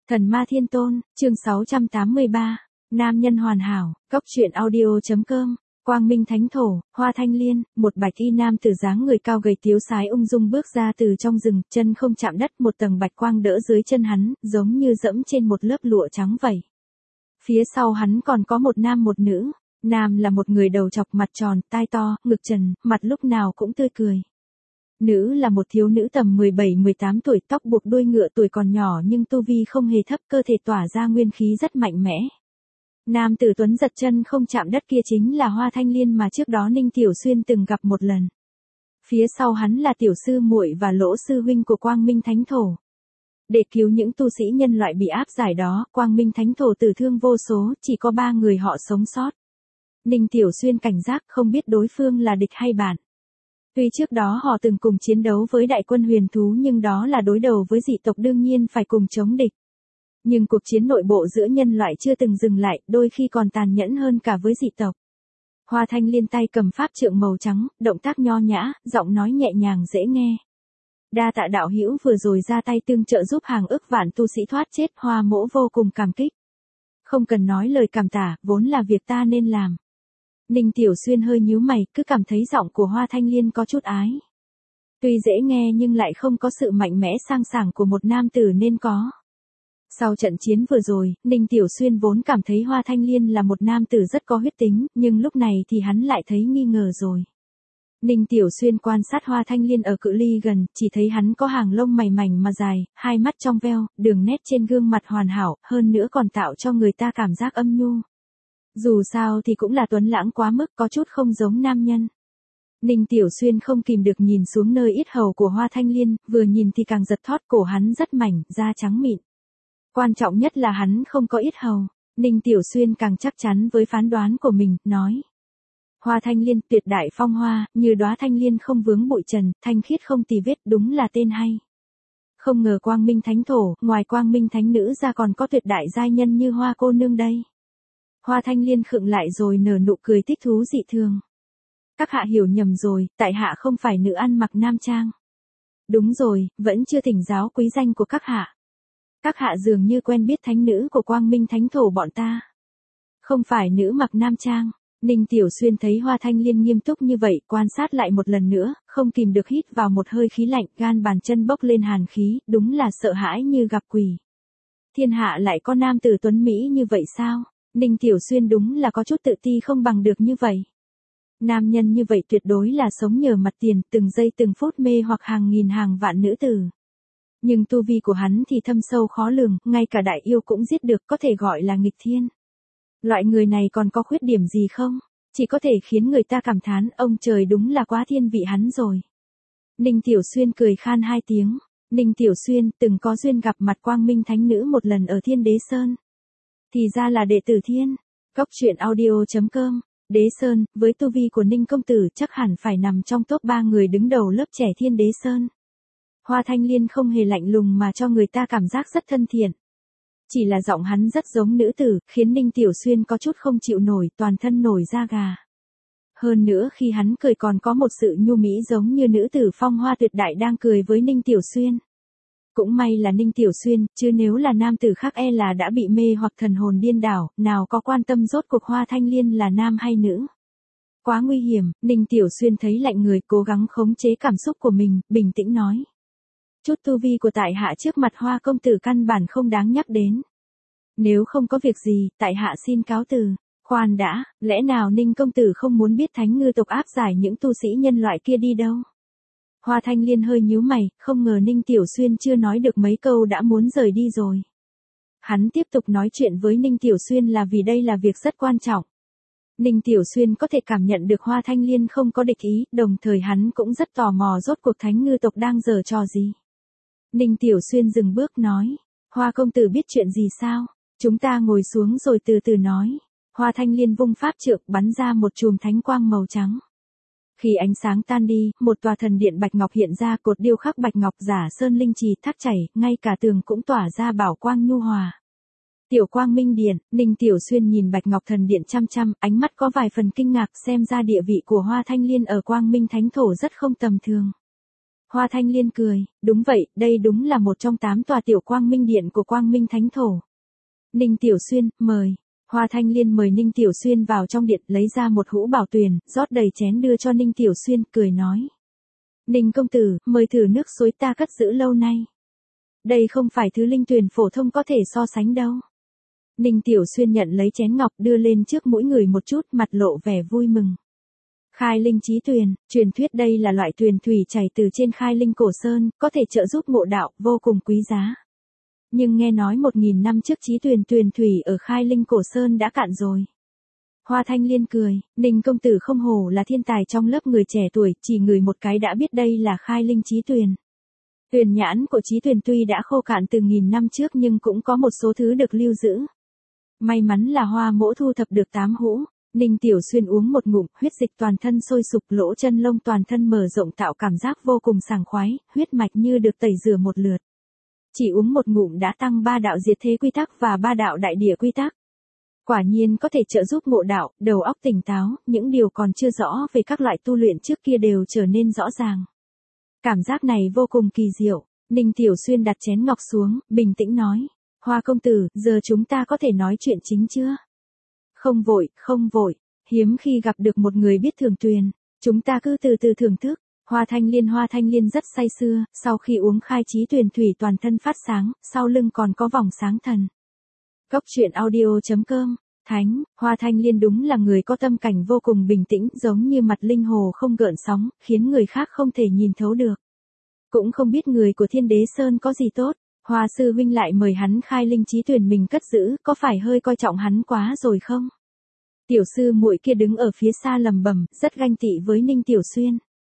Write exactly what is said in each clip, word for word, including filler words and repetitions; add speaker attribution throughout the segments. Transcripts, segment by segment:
Speaker 1: Thần ma thiên tôn, chương sáu trăm tám mươi ba, nam nhân hoàn hảo, cốc truyện audio.com, Quang Minh Thánh Thổ, Hoa Thanh Liên, một bạch y nam tử dáng người cao gầy tiếu sái ung dung bước ra từ trong rừng, chân không chạm đất, một tầng bạch quang đỡ dưới chân hắn, giống như dẫm trên một lớp lụa trắng vậy. Phía sau hắn còn có một nam một nữ, nam là một người đầu chọc mặt tròn, tai to, ngực trần, mặt lúc nào cũng tươi cười. Nữ là một thiếu nữ tầm mười bảy mười tám tuổi, tóc buộc đuôi ngựa, tuổi còn nhỏ nhưng tu vi không hề thấp, cơ thể tỏa ra nguyên khí rất mạnh mẽ. Nam tử tuấn giật chân không chạm đất kia chính là Hoa Thanh Liên mà trước đó Ninh Tiểu Xuyên từng gặp một lần. Phía sau hắn là tiểu sư muội và lỗ sư huynh của Quang Minh Thánh Thổ. Để cứu những tu sĩ nhân loại bị áp giải đó, Quang Minh Thánh Thổ tử thương vô số, chỉ có ba người họ sống sót. Ninh Tiểu Xuyên cảnh giác không biết đối phương là địch hay bạn. Tuy trước đó họ từng cùng chiến đấu với đại quân huyền thú nhưng đó là đối đầu với dị tộc, đương nhiên phải cùng chống địch. Nhưng cuộc chiến nội bộ giữa nhân loại chưa từng dừng lại, đôi khi còn tàn nhẫn hơn cả với dị tộc. Hoa Thanh Liên tay cầm pháp trượng màu trắng, động tác nho nhã, giọng nói nhẹ nhàng dễ nghe. Đa tạ đạo hữu vừa rồi ra tay tương trợ giúp hàng ức vạn tu sĩ thoát chết, Hoa mỗ vô cùng cảm kích. Không cần nói lời cảm tả, vốn là việc ta nên làm. Ninh Tiểu Xuyên hơi nhíu mày, cứ cảm thấy giọng của Hoa Thanh Liên có chút ái. Tuy dễ nghe nhưng lại không có sự mạnh mẽ sang sảng của một nam tử nên có. Sau trận chiến vừa rồi, Ninh Tiểu Xuyên vốn cảm thấy Hoa Thanh Liên là một nam tử rất có huyết tính, nhưng lúc này thì hắn lại thấy nghi ngờ rồi. Ninh Tiểu Xuyên quan sát Hoa Thanh Liên ở cự ly gần, chỉ thấy hắn có hàng lông mày mảnh mà dài, hai mắt trong veo, đường nét trên gương mặt hoàn hảo, hơn nữa còn tạo cho người ta cảm giác âm nhu. Dù sao thì cũng là tuấn lãng quá mức, có chút không giống nam nhân. Ninh Tiểu Xuyên không kìm được nhìn xuống nơi yết hầu của Hoa Thanh Liên, vừa nhìn thì càng giật thót, cổ hắn rất mảnh, da trắng mịn. Quan trọng nhất là hắn không có yết hầu. Ninh Tiểu Xuyên càng chắc chắn với phán đoán của mình, nói. Hoa Thanh Liên, tuyệt đại phong hoa, như đóa thanh liên không vướng bụi trần, thanh khiết không tì vết, đúng là tên hay. Không ngờ Quang Minh Thánh Thổ, ngoài Quang Minh Thánh Nữ ra còn có tuyệt đại giai nhân như Hoa cô nương đây. Hoa Thanh Liên khựng lại rồi nở nụ cười thích thú dị thường. Các hạ hiểu nhầm rồi, tại hạ không phải nữ ăn mặc nam trang. Đúng rồi, vẫn chưa thỉnh giáo quý danh của các hạ. Các hạ dường như quen biết thánh nữ của Quang Minh Thánh Thổ bọn ta. Không phải nữ mặc nam trang. Ninh Tiểu Xuyên thấy Hoa Thanh Liên nghiêm túc như vậy, quan sát lại một lần nữa, không kìm được hít vào một hơi khí lạnh, gan bàn chân bốc lên hàn khí, đúng là sợ hãi như gặp quỷ. Thiên hạ lại có nam tử tuấn Mỹ như vậy sao? Ninh Tiểu Xuyên đúng là có chút tự ti không bằng được như vậy. Nam nhân như vậy tuyệt đối là sống nhờ mặt tiền, từng giây từng phút mê hoặc hàng nghìn hàng vạn nữ tử. Nhưng tu vi của hắn thì thâm sâu khó lường, ngay cả đại yêu cũng giết được, có thể gọi là nghịch thiên. Loại người này còn có khuyết điểm gì không? Chỉ có thể khiến người ta cảm thán, ông trời đúng là quá thiên vị hắn rồi. Ninh Tiểu Xuyên cười khan hai tiếng. Ninh Tiểu Xuyên từng có duyên gặp mặt Quang Minh Thánh Nữ một lần ở Thiên Đế Sơn. Thì ra là đệ tử Thiên. Cốc truyện audio.com. Đế Sơn, với tu vi của Ninh công tử chắc hẳn phải nằm trong top ba người đứng đầu lớp trẻ Thiên Đế Sơn. Hoa Thanh Liên không hề lạnh lùng mà cho người ta cảm giác rất thân thiện. Chỉ là giọng hắn rất giống nữ tử, khiến Ninh Tiểu Xuyên có chút không chịu nổi, toàn thân nổi da gà. Hơn nữa khi hắn cười còn có một sự nhu mỹ giống như nữ tử phong hoa tuyệt đại đang cười với Ninh Tiểu Xuyên. Cũng may là Ninh Tiểu Xuyên, chứ nếu là nam tử khác e là đã bị mê hoặc thần hồn điên đảo, nào có quan tâm rốt cuộc Hoa Thanh Liên là nam hay nữ. Quá nguy hiểm, Ninh Tiểu Xuyên thấy lạnh người, cố gắng khống chế cảm xúc của mình, bình tĩnh nói. Chút tu vi của tại hạ trước mặt Hoa công tử căn bản không đáng nhắc đến. Nếu không có việc gì, tại hạ xin cáo từ. Khoan đã, lẽ nào Ninh công tử không muốn biết thánh ngư tộc áp giải những tu sĩ nhân loại kia đi đâu? Hoa Thanh Liên hơi nhíu mày, không ngờ Ninh Tiểu Xuyên chưa nói được mấy câu đã muốn rời đi rồi. Hắn tiếp tục nói chuyện với Ninh Tiểu Xuyên là vì đây là việc rất quan trọng. Ninh Tiểu Xuyên có thể cảm nhận được Hoa Thanh Liên không có địch ý, đồng thời hắn cũng rất tò mò rốt cuộc thánh ngư tộc đang giở trò gì. Ninh Tiểu Xuyên dừng bước nói, Hoa công tử biết chuyện gì sao? Chúng ta ngồi xuống rồi từ từ nói. Hoa Thanh Liên vung pháp trượng bắn ra một chùm thánh quang màu trắng. Khi ánh sáng tan đi, một tòa thần điện bạch ngọc hiện ra, cột điêu khắc bạch ngọc giả sơn linh trì thác chảy, ngay cả tường cũng tỏa ra bảo quang nhu hòa. Tiểu Quang Minh Điện, Ninh Tiểu Xuyên nhìn bạch ngọc thần điện chăm chăm, ánh mắt có vài phần kinh ngạc, xem ra địa vị của Hoa Thanh Liên ở Quang Minh Thánh Thổ rất không tầm thường. Hoa Thanh Liên cười, đúng vậy, đây đúng là một trong tám tòa tiểu quang minh điện của quang minh thánh thổ. Ninh Tiểu Xuyên, mời. Hoa Thanh Liên mời Ninh Tiểu Xuyên vào trong điện, lấy ra một hũ bảo tuyền, rót đầy chén đưa cho Ninh Tiểu Xuyên, cười nói. Ninh công tử, mời thử nước suối ta cất giữ lâu nay. Đây không phải thứ linh tuyền phổ thông có thể so sánh đâu. Ninh Tiểu Xuyên nhận lấy chén ngọc đưa lên trước mỗi người một chút, mặt lộ vẻ vui mừng. Khai linh chí tuyền, truyền thuyết đây là loại tuyền thủy chảy từ trên khai linh cổ sơn, có thể trợ giúp ngộ đạo, vô cùng quý giá. Nhưng nghe nói một nghìn năm trước chí tuyền tuyền thủy ở khai linh cổ sơn đã cạn rồi. Hoa Thanh Liên cười, Ninh công tử không hổ là thiên tài trong lớp người trẻ tuổi, chỉ người một cái đã biết đây là khai linh chí tuyền. Tuyền nhãn của chí tuyền tuy đã khô cạn từ nghìn năm trước nhưng cũng có một số thứ được lưu giữ. May mắn là Hoa mỗ thu thập được tám hũ. Ninh Tiểu Xuyên uống một ngụm, huyết dịch toàn thân sôi sục, lỗ chân lông toàn thân mở rộng tạo cảm giác vô cùng sảng khoái, huyết mạch như được tẩy rửa một lượt. Chỉ uống một ngụm đã tăng ba đạo diệt thế quy tắc và ba đạo đại địa quy tắc. Quả nhiên có thể trợ giúp ngộ đạo, đầu óc tỉnh táo, những điều còn chưa rõ về các loại tu luyện trước kia đều trở nên rõ ràng. Cảm giác này vô cùng kỳ diệu. Ninh Tiểu Xuyên đặt chén ngọc xuống, bình tĩnh nói. Hoa công tử, giờ chúng ta có thể nói chuyện chính chưa? Không vội, không vội. Hiếm khi gặp được một người biết thưởng tuyền. Chúng ta cứ từ từ thưởng thức. Hoa Thanh Liên Hoa Thanh Liên rất say sưa, sau khi uống khai chí tuyền thủy toàn thân phát sáng, sau lưng còn có vòng sáng thần. Cốc truyện audio chấm com. Thánh, Hoa Thanh Liên đúng là người có tâm cảnh vô cùng bình tĩnh, giống như mặt linh hồ không gợn sóng, khiến người khác không thể nhìn thấu được. Cũng không biết người của Thiên Đế Sơn có gì tốt, Hoa sư huynh lại mời hắn khai linh chí tuyền mình cất giữ, có phải hơi coi trọng hắn quá rồi không? Tiểu sư muội kia đứng ở phía xa lầm bầm, rất ganh tị với Ninh Tiểu Xuyên.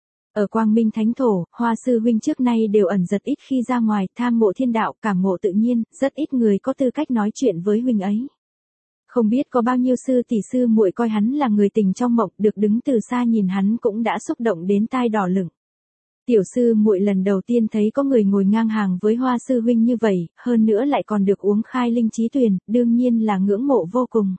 Speaker 1: Ở Quang Minh Thánh Thổ, Hoa sư huynh trước nay đều ẩn giật ít khi ra ngoài, tham ngộ thiên đạo, cảm ngộ tự nhiên, rất ít người có tư cách nói chuyện với huynh ấy. Không biết có bao nhiêu sư tỷ sư muội coi hắn là người tình trong mộng, được đứng từ xa nhìn hắn cũng đã xúc động đến tai đỏ lửng. Tiểu sư muội lần đầu tiên thấy có người ngồi ngang hàng với Hoa sư huynh như vậy, hơn nữa lại còn được uống khai linh chí tuyền, đương nhiên là ngưỡng mộ vô cùng.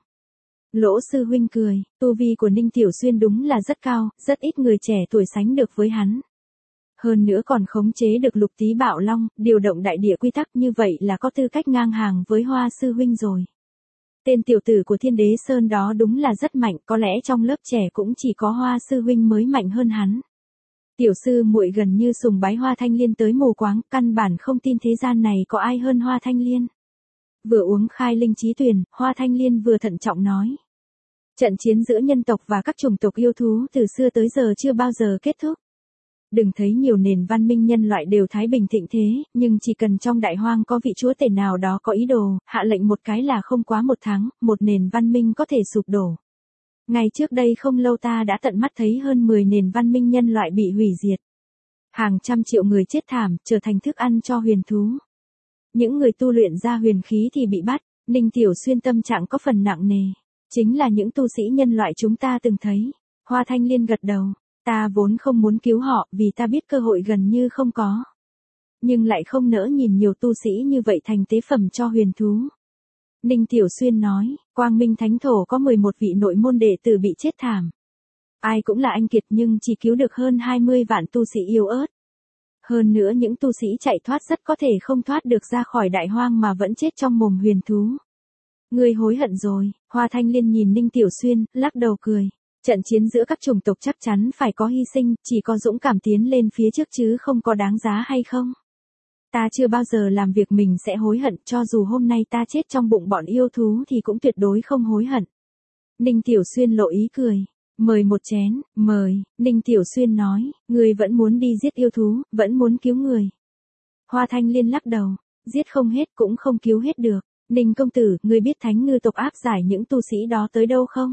Speaker 1: Lỗ sư huynh cười, tu vi của Ninh Tiểu Xuyên đúng là rất cao, rất ít người trẻ tuổi sánh được với hắn. Hơn nữa còn khống chế được lục tí bạo long, điều động đại địa quy tắc, như vậy là có tư cách ngang hàng với Hoa sư huynh rồi. Tên tiểu tử của Thiên Đế Sơn đó đúng là rất mạnh, có lẽ trong lớp trẻ cũng chỉ có Hoa sư huynh mới mạnh hơn hắn. Tiểu sư muội gần như sùng bái Hoa Thanh Liên tới mù quáng, căn bản không tin thế gian này có ai hơn Hoa Thanh Liên. Vừa uống khai linh chí tuyền, Hoa Thanh Liên vừa thận trọng nói. Trận chiến giữa nhân tộc và các chủng tộc yêu thú từ xưa tới giờ chưa bao giờ kết thúc. Đừng thấy nhiều nền văn minh nhân loại đều thái bình thịnh thế, nhưng chỉ cần trong đại hoang có vị chúa tể nào đó có ý đồ, hạ lệnh một cái là không quá một tháng, một nền văn minh có thể sụp đổ. Ngày trước đây không lâu ta đã tận mắt thấy hơn mười nền văn minh nhân loại bị hủy diệt. Hàng trăm triệu người chết thảm, trở thành thức ăn cho huyền thú. Những người tu luyện ra huyền khí thì bị bắt, Ninh Tiểu Xuyên tâm trạng có phần nặng nề. Chính là những tu sĩ nhân loại chúng ta từng thấy. Hoa Thanh Liên gật đầu. Ta vốn không muốn cứu họ vì ta biết cơ hội gần như không có. Nhưng lại không nỡ nhìn nhiều tu sĩ như vậy thành tế phẩm cho huyền thú. Ninh Tiểu Xuyên nói, Quang Minh Thánh Thổ có mười một vị nội môn đệ tử bị chết thảm. Ai cũng là anh kiệt nhưng chỉ cứu được hơn hai mươi vạn tu sĩ yếu ớt. Hơn nữa những tu sĩ chạy thoát rất có thể không thoát được ra khỏi đại hoang mà vẫn chết trong mồm huyền thú. Ngươi hối hận rồi, Hoa Thanh Liên nhìn Ninh Tiểu Xuyên, lắc đầu cười. Trận chiến giữa các chủng tộc chắc chắn phải có hy sinh, chỉ có dũng cảm tiến lên phía trước chứ không có đáng giá hay không. Ta chưa bao giờ làm việc mình sẽ hối hận, cho dù hôm nay ta chết trong bụng bọn yêu thú thì cũng tuyệt đối không hối hận. Ninh Tiểu Xuyên lộ ý cười. Mời một chén, mời, Ninh Tiểu Xuyên nói, ngươi vẫn muốn đi giết yêu thú, vẫn muốn cứu người. Hoa Thanh Liên lắc đầu, giết không hết cũng không cứu hết được. Ninh công tử, ngươi biết Thánh Ngư tộc áp giải những tu sĩ đó tới đâu không?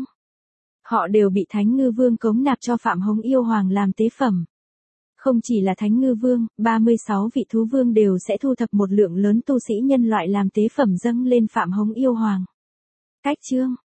Speaker 1: Họ đều bị Thánh Ngư Vương cống nạp cho Phạm Hống Yêu Hoàng làm tế phẩm. Không chỉ là Thánh Ngư Vương, ba mươi sáu vị thú vương đều sẽ thu thập một lượng lớn tu sĩ nhân loại làm tế phẩm dâng lên Phạm Hống Yêu Hoàng. Cách chương